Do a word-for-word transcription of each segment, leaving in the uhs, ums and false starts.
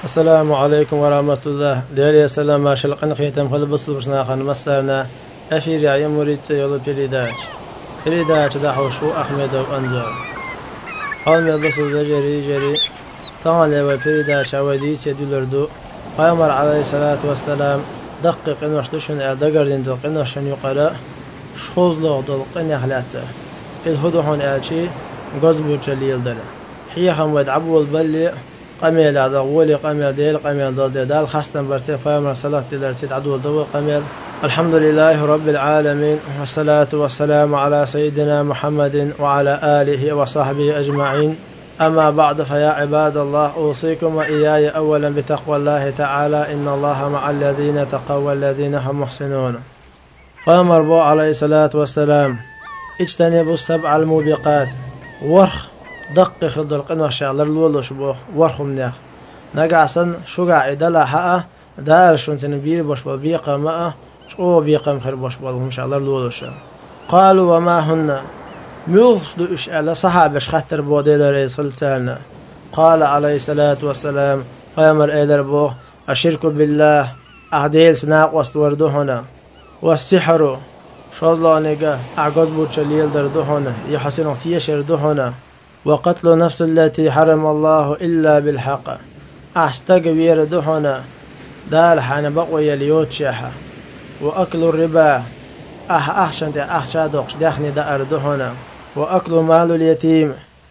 السلام عليكم ورحمة الله. ديالي السلام ما شلقن خيتم خل بصل برشنا خن مسرنا أفير يا مريد يلا بريداج بريداج دحو شو أحمد وأنزل حال بصل جري جري طالع وبريداج عوديت يدلردو قامر عليه الصلاة والسلام دقق إنه شتشن أدقرين دق إنه شن يقرأ شوز له دق إنه خلاته الهدوهن أشي جذب جليل دنا هي خم ودعبوا البلي قميل هذا ولي قميل ديل قميل ضد دال خاصة برتي فامر صلاة دلرتي عدو ضو قميل. الحمد لله رب العالمين والصلاة والسلام على سيدنا محمد وعلى آله وصحبه أجمعين. أما بعد فيا عباد الله أوصيكم وإياي أولا بتقوى الله تعالى إن الله مع الذين تقوا والذين هم محسنون. قام ربو عليه الصلاة والسلام اجتنبوا السبع الموبقات ورخ دقق خضر قنوة شغلر الولو شبوخ ورخ منيخ نقعسن شو قاعد لا حقه دار شون تنبير بشبال بيقى ماء شو بيقى مخير بشبالهم شغلر الولو شا. قالوا وما هن ميوصدوا إشعال صحابش خطر بودي لري سلطان. قال عليه الصلاة والسلام قامر إيدر بوخ الشرك بالله أعديل سناق واستوردو هنا والسحر شوزلانيقا أعقاز بوچليل دردو هنا يحسن اغتيشر دو هنا وقتل نفس التي حرم الله إلا بالحق أستقوير دو هنا دال حان بقوي اليوت شاحة وأكل الربا أح أحشن دي أحشا دوقش داخني دار دو هنا وأكل مال اليتيم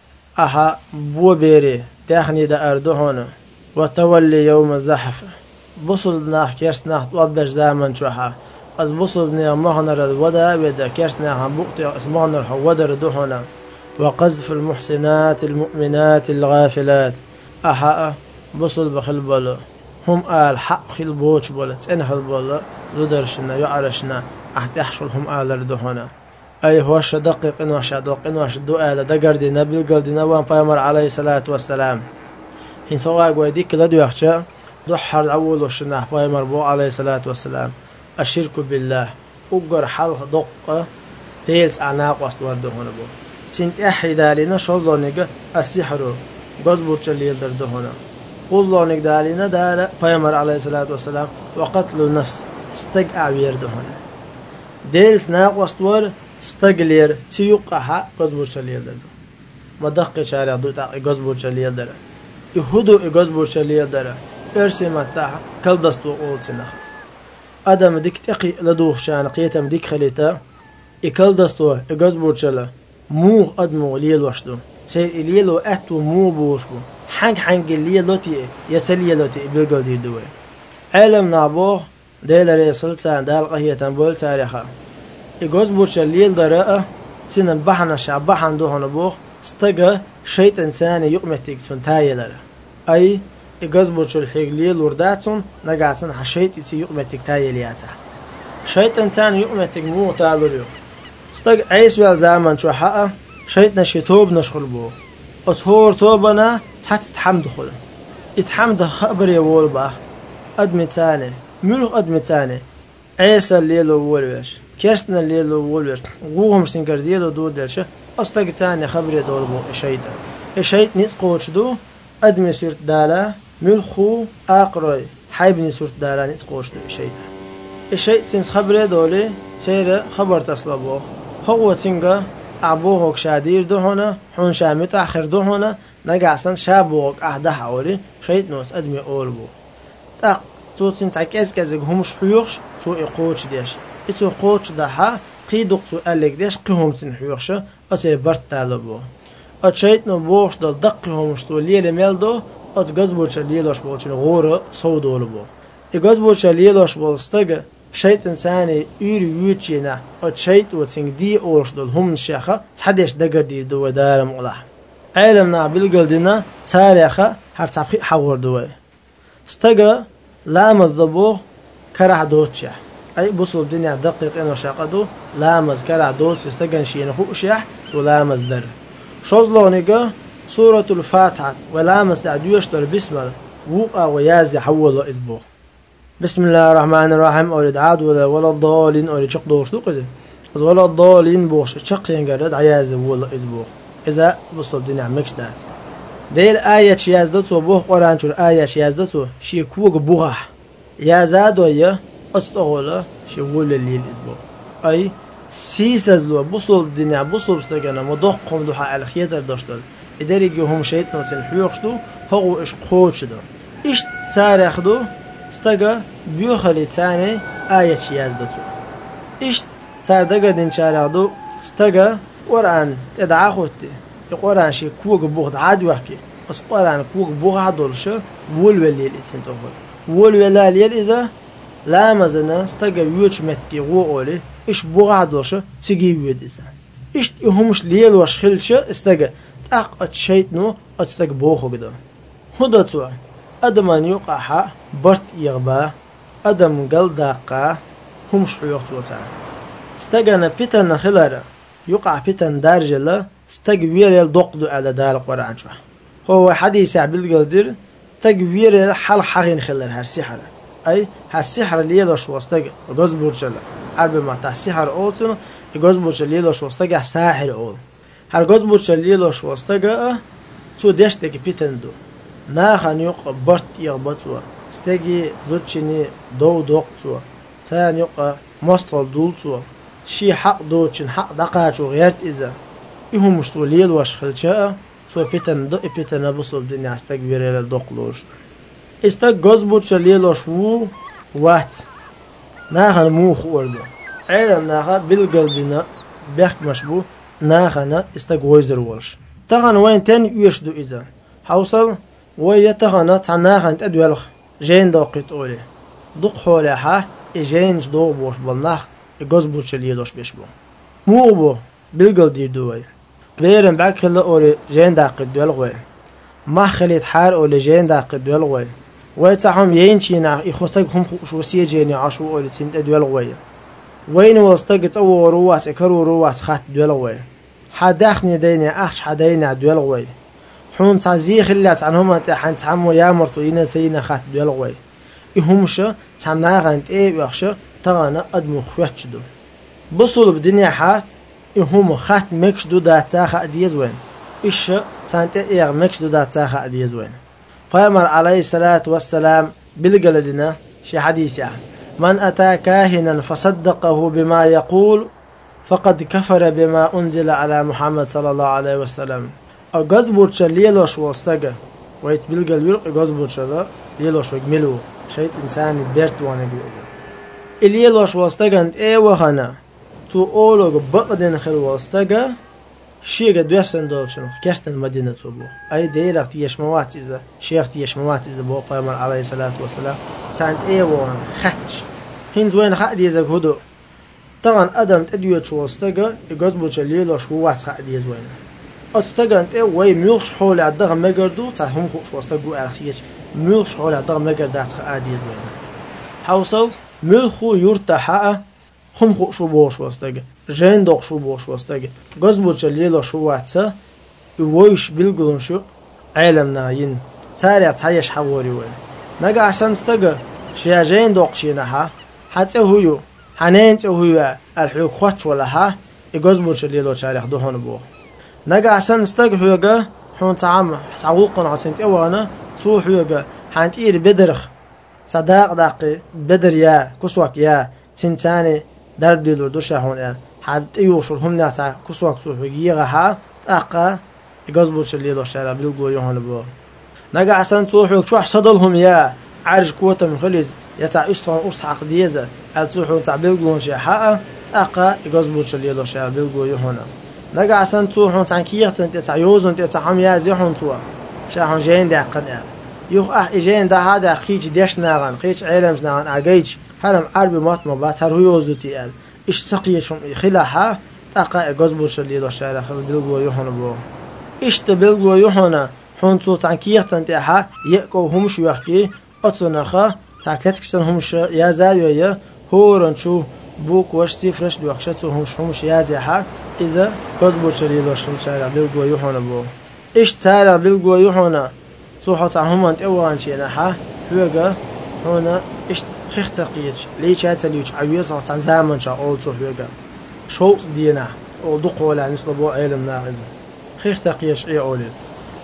أح بوبيري داخني دار دو هنا وتولي يوم الزحف بصل ناح كيرس ناح طوبش زامن شوحة از بصل بني مهنر الودا ودا كيرس ناح بوقتي اسمهنر حودر دو هنا وقذف المحسنات المؤمنات الغافلات أحا بصل بخل بلا هم آل حق خل بوش بولت إن هل بلا لدرشنا يعرشنا أحد يحشل هم آل ردهنا أي هوش دقيق إنوش دق إنوش دو آل دقردي نبيل قردي نوان فامر عليه الصلاة والسلام هين سواء قويديك لدو يخشى دحر الأول وشنا فامر بو عليه الصلاة والسلام الشرك بالله أقر حلق دق ديلس أعناق واستوار دهنا بو تنت أحد علينا شوزلونيك السحر جذب جليل دردهنا قوزلونيك دالينا دال فيمر عليه الصلاة والسلام وقتل النفس استقع ويردهنا ديلس ناق واستور استقلير تيوقها جذب جليل درده مدق شارع دو تاق جذب جليل درده يهودو جذب جليل درده ارسي متاح كل دستو قول سنخ ادم ديك تقي لدوخ شان قيتم ديك خليتا يكل دستو جذب جليل مو أدمو ليلو أشدو سير ليلو أتو مو بوشبو حنق حنق ليلو تي يسل ليلو تي بيقل دي دوي علم نابوغ ديل ريسل سان دال قهية تنبول تاريخا إيقوز بوش الليل دراء سنن بحنا شعب بحن دوهن بوغ استقى شيط إنساني يؤمتك سنتاي لرا أي إيقوز بوش الحيق ليل ورداتسون نقعتسن حشيط إتي يؤمتك تاي لياتا شيط إنساني يؤمتك مو تالو ليو استق عيس والزامن شو حقه شيطنا شتوب نشخل بو أصهور توبنا تحت تحمد خل يتحمد خبر يقول باخ أدمي تاني ملخ أدمي تاني عيس الليل وولوش كيرسنا الليل وولوش وقوهم سنكر ديلو دو دلش أستق تاني خبر يدول بو الشيطان الشيط نسقوش دو أدمي سورت دالا ملخو أقرأي حيبني سورت دالا نسقوش دو الشيطان الشيط سنس خبر يدولي سير خبر تصلبوه هو تنجا أبوه شادير دهنا حون شامت آخر دهنا نجعسن شابوك أحده حولي شيء نوس أدمي أول بو تا تو تنسى كذا كذا هم شحيوش تو يقوش ديش إتو قوش دها قيدق تو ألك ديش قهم تنحيوش أتي برت تالبو أتشيء نبوش دل دقهم شتو ليل ميلدو أتجذبوش ليلوش بولشين غورة صودول بو يجذبوش ليلوش بولستج شيء إنساني يري يوتشينا أو شيء وتسنج دي أولش دول هم الشيخة تحديش دقر دي دو دارم الله علمنا بالقلدنا تاريخة هرتابخي حور دوي استقى لامز دبوغ كره دوتشيح أي بصل الدنيا دقيق إنو شاقدو لامز كره دوتش استقى نشينا هو شيح تو لامز در شوزلونيقى سورة الفاتحة ولامز تعديوش در بسمه وقع ويازي حول إذبوغ بسم الله الرحمن الرحيم أريد عاد ولا ولا الضالين أريد شق دوش دو قزي ولا الضالين بوش شق ينقرد عيازي ولا إزبوغ إذا بصل الدنيا مكش دات ديل آية يازدتو بوه قرآن شور آية يازدتو شي كوغ بوغح يازادو يا أستغولا شي وول الليل إزبو أي سيسازلو بوصل الدنيا بوصل بستغانا مدوقهم دوحا على خياتر داشتل إداريجي هم شيطنو تنحيوخشتو هغو إش قوتشدو إش تاريخدو استغا بيوخلي تاني آية يازدتو إش تاردقا دين شارعدو استغا قرآن تدعا خوتي القرآن شي كوغ بوغ عاد وحكي بس قرآن كوغ بوغ عدولش وول وليل إتسين توغل وول وليل إذا لا مزنا استغا يوش متكي غو أولي إش بوغ عدولش تيجي يود إذا إش يهمش ليل وشخلش استغا أق أتشيتنو أتستغ بوغو قدو هدا تو أدمان يقعها برت يغبا أدم قل داقا همش حيوغتو تان استغانا بيتن خلارا يقع بيتن دارجلا استغوير دوقدو على دار القرآن شو هو حديث عبد القدير تغوير حل حقين خلر هر سحر أي هر سحر اللي يلاش واستغ غاز برجلا عرب ما تاع سحر أوتن غاز برجلا يلاش واستغ ساحر أول هر غاز برجلا يلاش واستغ تو دشتك بيتندو ناخن يق برت يغبطوا استغي زوتشني دو دوقتوا تان يق مستل دولتوا شي حق دوتشن حق دقاچو غيرت إذا يهم مش ليل واش خلشاء سو بيتن دو بيتن بوصل الدنيا استغفر له دوقلوش استغ غزبوش ليل واش وو وات ناخن موخ وردو علم ناخ بالقلبنا بيحك مشبو ناخنا استغ ويزر والش تغن وين تاني يشدو إذا حوصل ويتغن تناخن تدولخ جين دوقت أولي دوق حولها إجينج دو بوش بالناخ غزبوش ليل واش بيشبو مو بو بالقل دير دوي كبيرن بعد كل أولي جين داقد دولغوي ما خليت حار أولي جين داقد دولغوي ويتعهم ينشينا يخوصك هم خوشوسية جيني عشو أولي تنت دولغوي وين وستقت أو رواس إكرو رواس خات دولغوي حداخني ديني أخش حديني دولغوي حون تعزيخ اللي عنهم أنت حن تعمو يامرتو ينا سينا خات دولغوي يهمش تعناغنت إيه ويخشى تغانا أدمو خواتشدو بصلوا بدنيا حات هم خات مكش دو داتا خا ديز وين إيش تانت إير مكش دو داتا خا ديز وين فيمر عليه الصلاة والسلام بالجلدنا شي حديث يعني من أتى كاهنا فصدقه بما يقول فقد كفر بما أنزل على محمد صلى الله عليه وسلم أجازبورش ليلوش واستجا ويت بالجل يرق أجازبورش لا ليلوش وجملو شيء إنسان بيرت وانا بيقول الليلوش واستجا إيه وخنا تو أولو بقدن خل واستجا شيء قد يحسن دولشنو كرستن مدينة أبو أي ديرك تيشموات إذا شيخ تيشموات إذا بو قيمر عليه الصلاة والسلام سانت إيه وان خدش هنز وين خد يزك هدو طبعا أدم تديوت شو واستجا يجذبوش الليلوش هو واس خد يز وينه أستجا أنت إيه وين ميلش حول عدغم مجردو تهم خوش واستجو أخيش ميلش حول عدغم مجردات خد يز وينه حوصل ملخو يرتاح هم خوش وبوش واستجا جين دوق شو بوش واستجا جذبوش الليلوش هو واتسا يويش بالقلون شو عالمنا ين تاريخ تعيش حوري وين نجا عشان استجا شيا جين دوق شينها حتى هو حنين هو الحيوك خوش ولا ها يجذبوش الليلوش تاريخ دهون بوه نجا عشان استجا هوجا حون تعم تعوقنا عشان تأوانا صوح هوجا حنتير بدرخ صداق داقي بدر يا كسوك يا تنتاني درب ديلو دوشا هون يا حد يوصل هم ناس كسوك صوح يجيها أقا يجذبوش الليلوش تاريخ بيلقوا يهون بوه نجا عشان صوحك شو حصدلهم يا عارج قوة من خليز يتع إشتون أرس عقديزة التوحون تع بيلقون شيء حقا أقا يجذبوش الليلوش تاريخ بيلقوا يهون نجا عشان توحون تع كيرتن تتع يوزن تتع هم ياز يهون توا شاهون جين دا قد يخ أح إجين دا هذا خيج ديش ناغن خيج عالمش ناغن عجيج هرم عربي مات مبات هر هو يوزو تيال إيش سقيشهم خلاها أقا يجذبوش الليلوش تاريخ بيلقوا يهون بو إيش تبيلقوا يهون حون تو تع كيرتن تاعها يأكو هم شو يحكي أتصنخا تعكتك سن همش يا زاوية هورن شو بوك وشتي فرش دوخشتو همش همش يا زيها إذا قصبو شليلوش نشارع بيلقوا يوحنا بو إيش تارع بيلقوا يوحنا صوحة تعهم أنت أوان شينها هوجا هنا إيش خختقيش ليش هتليش عيوسا عن زمن شا أول صوح هوجا شوص دينا أو دق ولا نسلبو علم ناقز خختقيش إيه أولي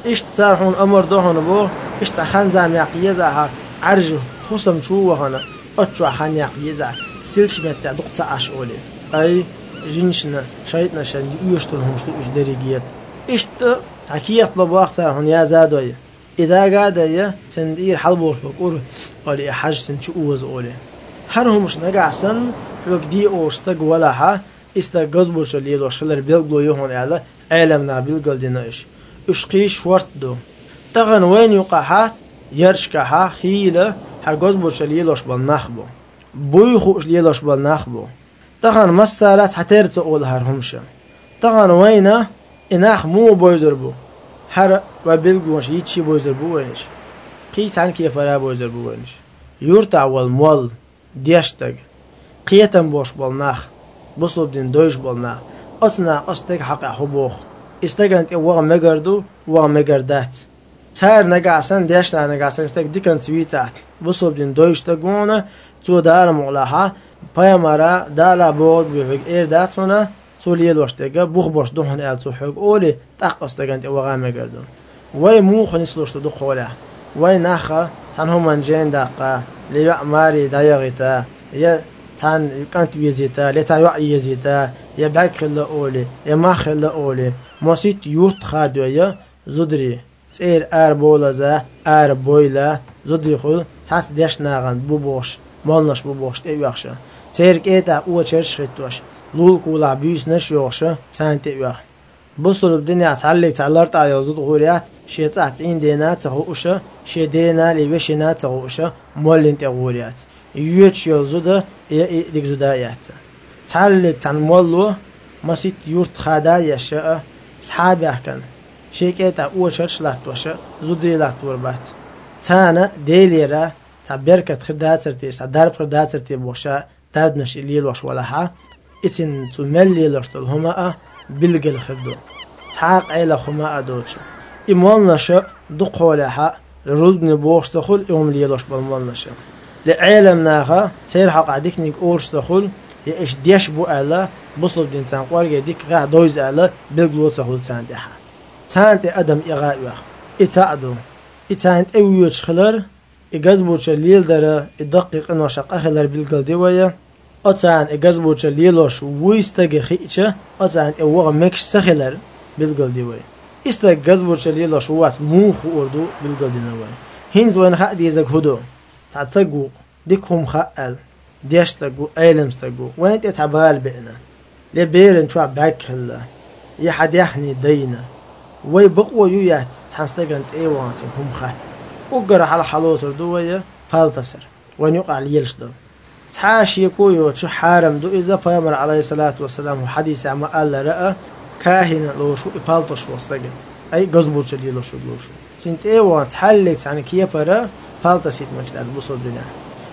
إيش تارحون أمر دوهن بو إيش تخان زام يقيزها عرج خصم شو وهنا أتشو خان يقيزها سيلش متى دقت عش أولي أي جنشنا شايتنا شن يشتلهم شتو إيش دريجيات إيش تحكي يطلب وقت تارحون يا زادوية إذا قاعد يا تندير حلبوش بقول قالي حاج تنشو وز أولي هرهم مش نجع سن حلق دي أوستق ولا ح استجاز برش اللي لو شلر بيلقلو يهون على عالمنا بيلقل ديناش إشقي شورت دو تغن وين يقعها يرشكها خيلة هرجاز برش اللي لوش بالنخبو بوي خوش اللي لوش بالنخبو تغن مسالات حترت أول هرهمشة تغن وينا إناخ مو بوزربو هر وبيلقلوش يتشي بوزربو وينش قيت عن كيف لا بوزربو وينش يورتع والمول ديشتگ قيتن بوش بالنخ بصوب دين دوش بالنخ أتنا أستك حق حبوخ استجنت وغ مجردو وغ مجردات تار نجاسن ديشنا نجاسن استك ديكن سويتات بصوب دين دوش تجونه تو دار مغلها بايمارا دالا بود بيفك إير داتونا سوليه لوشتجا بوخ باش دهن ألتو حق أولي تق استجنت وغ مجردو وي مو خنيس لوشت دو قوله وي نخا تنهم من جين دقة ليع ماري دايغتا يا تان كانت ويزيتا لتا يوعي يزيتا يا باك خلا أولي يا ما خلا أولي موسيت يورت خادوية زدري تير ار بولازا ار بويلا زدري خل تاس ديش ناغن بوبوش مالناش بوبوش تيوخشا تير كيتا او تشرش خيتوش لول كولا بيس نش يوخشا سان تيوخ بصل الدنيا تعلق تعلرت على زود غوريات شي تاعت إن دينا تغوشة شي دينا ليوشنا تغوشة مولين تغوريات يوتش يزودا ي ديك زودايات تعلق عن مولو مسيت يورت خدا يشاء صحابي أحكن شي كيتا أول شرش لاتوشة زودي لاتوربات تانا ديليرا تعبركة خدات سرتيش تعدارب خدات سرتي بوشا ترد نش الليل وش ولها إتن تملي لشتل هما بلغل خدو تحاق عيلا خما أدوشا إموال نشا دقولها رودن بوش تخل يوم ليلوش بالمال نشا لعالم ناخا سير حق عديك نيك أورش تخل يأش ديش بو ألا بصل بدين تان قوارجي ديك غا دويز ألا بلغلو تخل تانديها تانتي أدم إغاء وخ إتاعدو إتاند أويوش خلر إغازبوش الليل دارا إدقيق إنو شاق أخلر بلغل ديويا أتان إجازبوش الليلوش ويستجي خيشة أتان أوغ مكش سخلر بالقل ديوي استج جازبوش الليلوش واس موخ أردو بالقل دينوي هينز وين خا ديزك هدو تعتقو ديكهم خال ديشتجو أيلمستجو وين تتعبال بينا لبيرن شو عباك خلا يحد يحني دينا وي بقوا يويات تحستجنت أيوانت هم خات وقرا على حلوصر دوية فالتصر وين يقع ليلش دو تحاشي كويو شو حارم دو إذا بيامر عليه الصلاة والسلام وحديث عما قال رأى كاهن لوشو إبالتوش وستجن أي قزبوش اللي لوشو لوشو سنت إيوان تحلقت عن كيبرا بالتسيت مكشت البصل دنا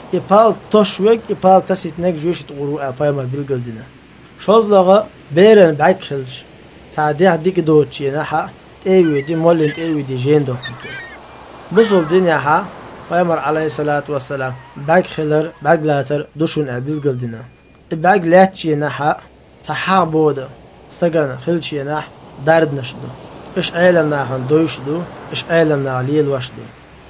إبالتوش ويك إبالتسيت نك جوش تقولوا بيامر بالقل دنا شوز لغا بيرن بعك خلش تعدي ديك دوتشي نحا تأوي دي مولن تأوي دي جين دو بصل دنا حا بيامر عليه الصلاة والسلام باق خلر باق لاتر دوشون أبيل قلدنا باق لاتشي نحا تحا بودا استقنا خلشي نح دارد نشدو إش عالم ناخن دوشدو إش عالم ناغليل وشدو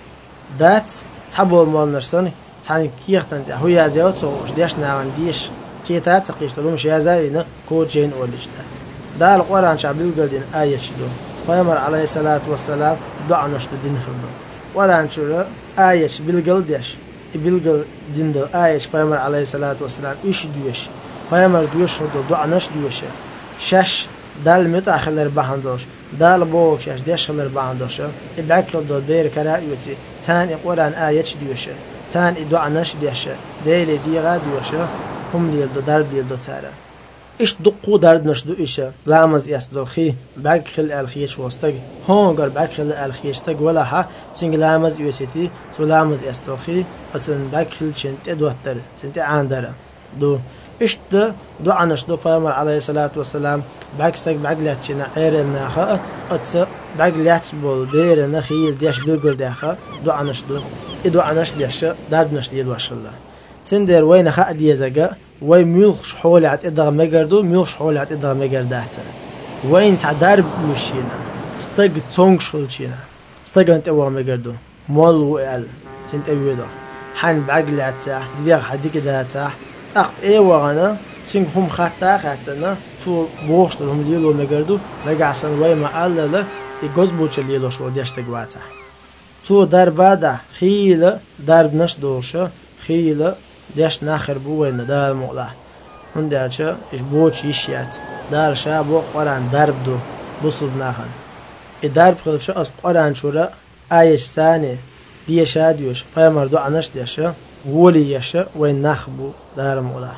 دات تحبو المال نشتن تعني كيختن هو يازيوت سوش ديش ناغن ديش كيتات سقيشتلو مش يازاينا كود جين أوليش دات دا القرآن شعبيل قلدين آية شدو بيامر عليه الصلاة والسلام دعا نشدو دين خلبو ولا نشوف آيش بالقل ديش بالقل ديندل آيش بيامر عليه الصلاة والسلام إيش دوش بيامر دوش هدو دعا نش دوش شش دال متى خلر بهندوش دال بوك شش ديش خلر بهندوش إبعكل دول بير كرايوتي تان القرآن آيش دوش تان دعا نش دوش ديل ديغا دوش هم ديل دو دال ديل دو سارة إيش دقو دارد نش دو إيشه لامز يسدل خي بعك خل الخيش وستج هون قر بعك خل الخيش تج ولا ها سنج لامز يوسيتي سو لامز يسدل خي أصلا بعك خل شنت دوتر شنت عندرا دو إيش ده دو عنش دو بيامر عليه الصلاة والسلام بعك سج بعك لاتشنا عير الناخا أتس بعك لاتش بول بير النخيل ديش بيقول داخا دو عنش دو إدو عنش ديش دارد نش ديل وش الله سندر وين خا ديزجا وين ميلش حولات إدغ مجردو ميلش حولات إدغ مجرداته وين تعدرب وشينا استج تونغ شلشينا استج أنت أول ما قردو مول وقال سنت أويدا حن بعقل عتاح ديار حديك ده عتاح أقت إيه وغنا سين هم خطا خطنا تو بوشت هم ليلو ما قردو رجع سن وين ما قال لا يجوز بوش ليلو شو ديش تجواته تو در بعد خيلة درب نش دوشة خيلة ديش ناخر بوين دار مغلا هون دارشة إيش بوش يشيات دارشة بو قران درب دو بصل ناخن الدرب خلفش أص قران شورا آيش ثاني ديش هاديوش فيمر دو عنش ديشة ولي يشة وين نخبو دار مغلا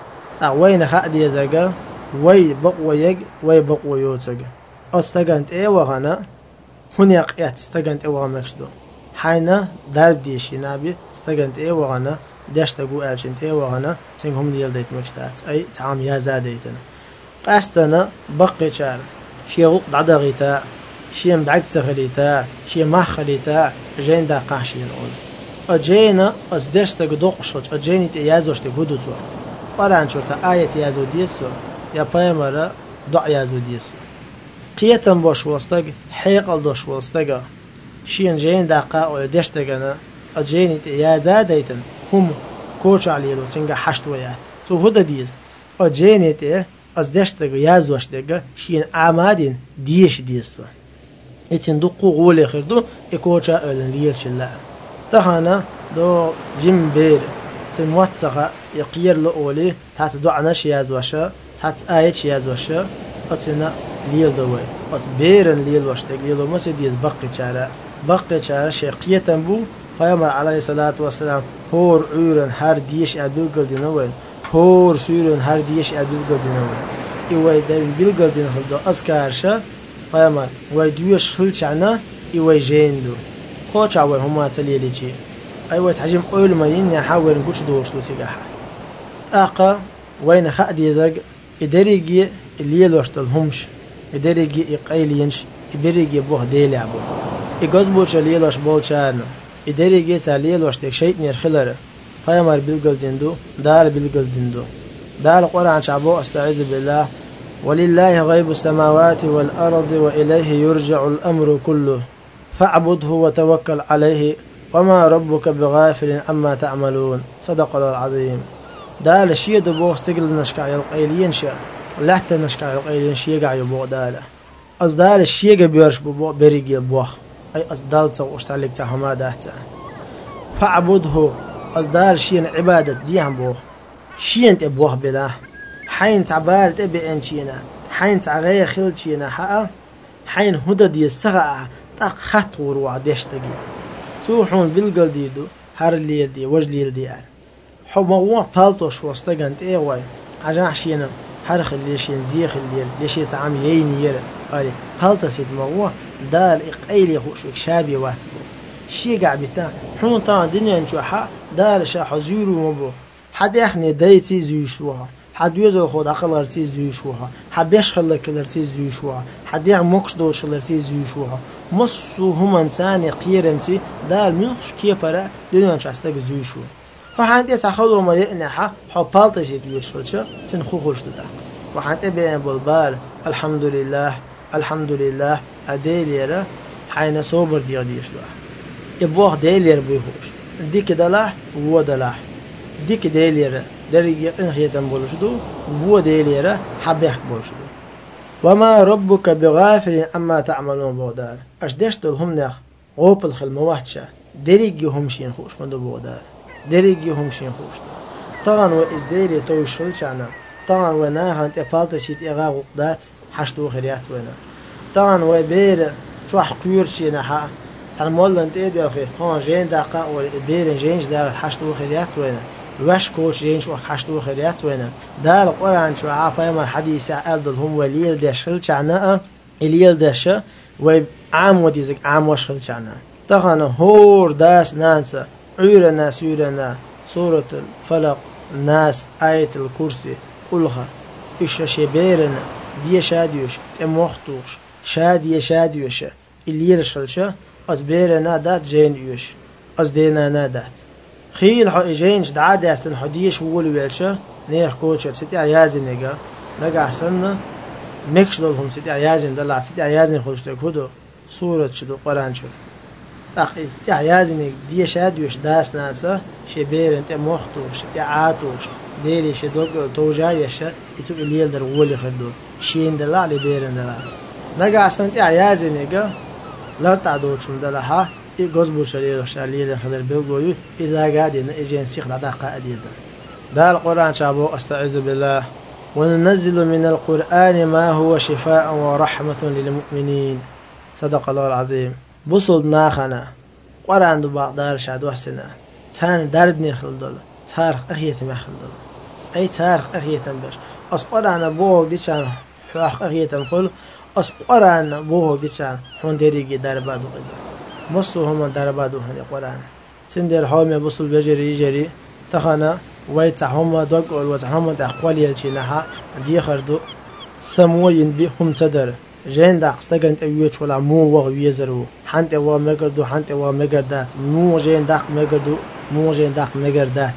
وين خا دي زجا وي بقوى يج وي بقوى يوتجا أستجنت إيه وغنا هني قيات استجنت إيه وغمكشدو حينا درب ديشي نابي استجنت إيه وغنا داش تقول ألشنت إيه وغنا سينهم ديال ديت مكشتات أي تعام يا زاديتنا قاستنا بقي شار شيء غق دعدغيتا شيء مدعك تخليتا شيء ما خليتا جين دا قاشين أول أجينا أز داش تقدقشج أجيني تيازوش تقودو قرآن شرطة آية يازو ديسو يا بايمرا دع يازو ديسو قيتن باش وستق حيقل دوش وستق شين جين دقاء دشتقنا أجيني يازا ديتن هم كوش عليلو تنقى حشت ويات تو هدا ديز أجيني تي أز دشتق يازوش دقا شين عمادين ديش ديسو اتن دقو غولي خردو اكوشا أولن ليل شلا تخانا دو جيم بير تنواتقا يقير لأولي تات دعناش يازوشا تات آيش يازوشا أتنا ليل دوي أت بيرن ليل وشتك ليلو مسديز بقي شارع بقي شارع شيقية بو پیامبر علیه الصلاة والسلام هور عورن هر دیش ابل گلدینوین هور سورن هر دیش ابل گلدینوین ایوای دین بیل گلدین خلدو از کارشا پیامبر وای دیوش خل چنا ایوای جندو کوچ اول هم تلیلی چی ایوای تحجم اول ما ین حاول نقولش دوش تو تجاها اقا وين خادي زرق ادريجي اللي لوشتل همش ادريجي اقيلينش ابريجي بوه ديلي ابو اجاز بوش اللي لوش بولشان ادريجي سالي لوشتك شيء نير خلره پیامبر بالگل دندو دار بالگل دندو دار القرآن شعبو استعيذ بالله ولله غيب السماوات والأرض وإليه يرجع الأمر كله فاعبده وتوكل عليه وما ربك بغافل عما تعملون صدق الله العظيم دال الشيء دبوغ استقل نشكع يلقيلين شاء لحتى نشكع يلقيلين شيء قاع يبوغ داله أصدال الشيء بيرش ببوغ بريق يبوغ أي أصدال تصوش تعليق تهما داهتا فاعبده أصدال شيء عبادة ديهم بوغ شيء انت بوغ بلا حين تعبار تبي انشينا حين تعغي خلشينا حقا حين هدى دي السغع تاق خطور وعديش تقي توحون بالقل ديدو هر الليل دي وجليل دي يعني حب مغوع بالتوش وستقنت ايه واي عجاح شينا حرخ اللي شين زيخ الليل ليش يتعام يين يرى قالي بالتسيد مغوع دال اقايلي خوشوك شابي واتبو شي قاع بتاع حون طان دنيا انشو حق دال شاح زيرو مبو حد يخني دايتي زيشوها حد يزو خود عقل ارتي زيشوها حد يشخل كل ارتي زيشوها حد يعمقش دوش ارتي زيشوها مصو هم انسان قيرمتي دال ميوش كيفرا دنيا انشو استاق زيشوها وحان دي تاخذوا ما يقنحها حبالت يزيد ويرشلشا تنخو خوش دا وحان تبين بالبال الحمد لله الحمد لله اديليرا حين صوبر دي ديش دا ابوخ ديلير بيخوش ديك دلاح وهو دلاح ديك ديليرا درجة انخيتن بولشدو وهو ديليرا حبيحك بولشدو وما ربك بغافل عما تعملون بودار اشدشتل هم نخ غوب الخل موحشا درجة هم شين خوش مندو بودار درجة هم شين خوش طبعا وإزديري توشل شعنا طبعا وناهن تفالت سيت إغا غقدات حشتو خريات ونا طبعا وبير شو حقير شينا حا تعمل انت ايه اخي هون جين دقه ولا بير جينج داخل حشتو خريات ونا واش كوش جينج وحشتو خريات ونا دار القرآن شو عافا ما حديث عبد هم وليل دشل شعنا الليل دش وعام وديزك عام وشل شعنا طبعا هور داس نانسا عيرنا سيرنا سورة الفلق الناس آية الكرسي قلها إيش شبيرنا دي شاديوش تموختوش شادي شاديوش اللي يرشلشة أزبيرنا دات جين يوش أزدينا نادات خيل حق جينش دعاد يستن حديش وول ويلشة نيخ كوتشر ستي عيازي نيجا نجا حسنا مكش دولهم سيدي عيازين دلع سيدي عيازين خلشت كودو سورة شدو قرآن شو تاق سيدي عيازين دي شاديوش داس ناسا شبير انت مختوش سيدي عاتوش ديلي شدوك توجايش يتو إليل در ولي خردو شين دلع لبيرن دلع نقع سنتي عيازين يقا لرتع دوشم دلعها إيقوز بوشاليل وشاليل خدر بلغويو إذا قادين إجين سيخ لداقة أديزا دا القرآن شابو أستعوذ بالله وننزل من القرآن ما هو شفاء ورحمة للمؤمنين صدق الله العظيم بصل ناخنا قرآن دو باقدار شاد وحسنا تان دردني خلدل تارخ أخيتي ما خلدل أي تارخ أخيتي بش أس قرآن بوغ دي چان حواق أخيتي مخل أس قرآن بوغ دي چان حون ديريجي داربادو غزا مصو هما داربادو هني قرآن سندر حومي بصل بجري يجري تخنا ويتعهم دقول وتعهم دقول يلشينها دي خردو سموين بهم تدر جين داق استجنت أيوش ولا مو وغيزرو حنت وا مقردو حنت وا مقردات مو جين داق مقردو مو جين داق مقردات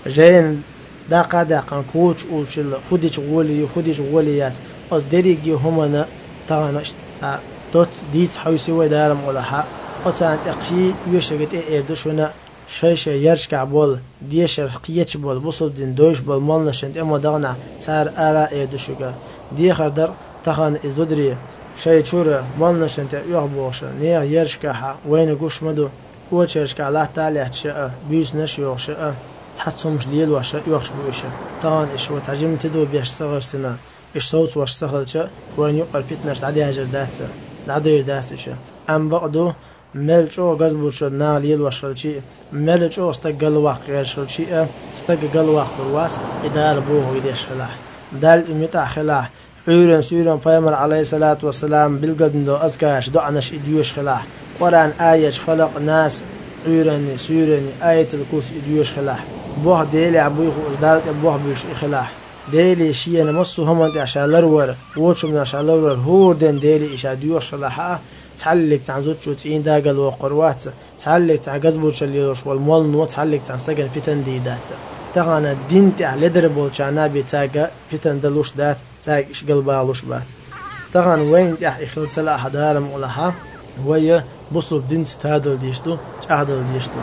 جين داق داق كوتش أولشل خديش غولي خديش غوليات أص دريجي همنا تانا تا دوت ديس حوسي ودارم ولا أصلا أقي يشجت إيردشونا شيء يرجع بول ديش رقيتش بول بوصل دين دوش بول مالنشند اما دغنا صار آلا إيردشوجا دي خردر تخان إزودري شيء شورا مالنشند يغبوش نيا يرجعها وين قوش مدو وتشرجع لا تعلي شاء بيس نش يغشاء تحسمش ليل وش يغش بوشه تان إيش وترجم تدو بيش صغر سنة إيش صوت وش صغر شاء وين يقر بيتنش عدي هجر دات عدي دات إيش أم بقدو ملچو غز بوشد ناليل وشلشي ملچو استقل وقت غير شلشي استقل وقت برواس إدار بوه يديش خلاح دال إمتع خلاح عيرن سيرن پیامبر عليه الصلاة والسلام بالقدن دو أزكاش دعنش إديوش خلاح قرآن آية فلق ناس عيرن سيرن آية الكرسي إديوش خلاح بوه ديلي عبوه دال بوه بيش خلاح ديلي شيء نمصو هم أنت عشان لرور ووتش من عشان لرور هو دين ديلي إيش أديوش خلاحه تعلق عن زوج وتسعين داقل وقروات تعلق عن جذبوش الليلوش والمول نو تعلق عن استجن فتن دي دات تغنى الدين تاع لدربول شانا بتاجا فتن دلوش دات تاج إيش قلبالوش بات تغنى وين تاع إخلت سلا حدارم ولها ويا بصل دين تادل ديشتو تعدل ديشتو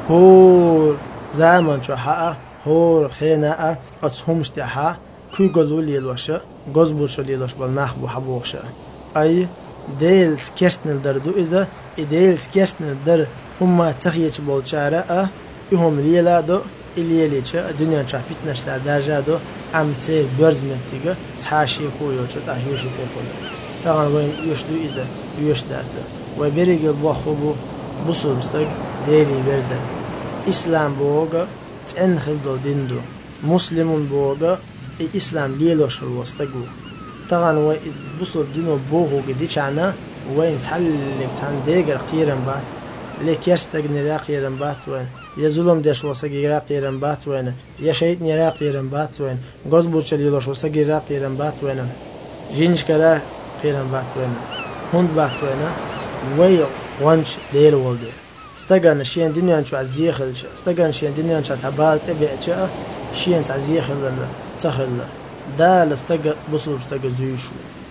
هو زمان شو حقه هو خناقة أتهمش تاعها كي قالوا لي الوشة جذبوش الليلوش بالناخ بحبوشة أي ديل سكيرسنل دردو إذا ديل سكيرسنل در هما تخيش بولشارة إهم ليلا دو إليليش الدنيا شابيت نشتا درجة دو أم تي برز متيجا تحاشي كويو شو تحشوشي تأكله طبعا وين يشدو إذا يشدات وبريج بوخبو بصور مستق ديلي برزل إسلام بوغا تنخل دو ديندو مسلمون بوغا الإسلام ليلوش الوسطقو طبعا بصور دينو بوغو قديش عنا وين تحلق عن ديجر قيرن بات ليك يستغني راقيرن بات وين يظلم دش وسقي راقيرن بات وين يشيتني راقيرن بات وين غزبوش ليلوش وسقي راقيرن بات وين جينش كرا قيرن بات وين هند بات وين وي وانش دير ولدير استغن شين دنيا شو عزيخل استغن شين دنيا شو تبال تبع شين تعزيخل تخل دا لستجا بصل بستجا زيشو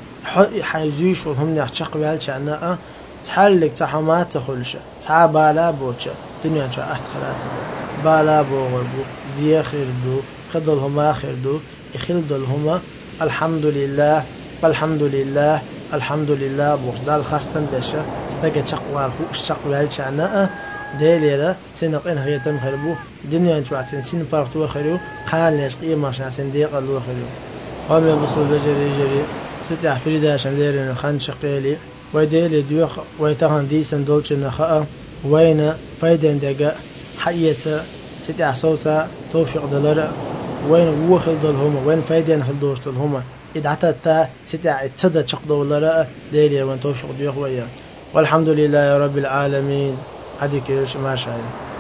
حي زيشو هم نحشق بالشأن تحلق تحمات تخلش تع بالا بوشة دنيا شو أحتخلات بالا بوغربو زي خيردو خدلهم آخردو يخلدلهم الحمد لله الحمد لله الحمد لله بوش دال خاستن بشة استجا شقوال خو الشق بالشأن ديليرا سنقين هي تم خربو دنيا شو عشان سن بارتو خيرو قال ليش قيمة عشان سنديق الله خيرو هم يبصوا بجري جري ستة فريدة عشان ديرين خان شقيلي ويديلي دوخ ويتهان دي سندولش نخاء وين فايدين دقا حيسة ستة صوصة توفيق دولار وين وخل دولهم وين فايدين خلدوش دولهم إدعتا تا ستة تصدى شق دولار ديلي وين توفيق دوخ ويا والحمد لله يا رب العالمين هذيك يوش ما شاين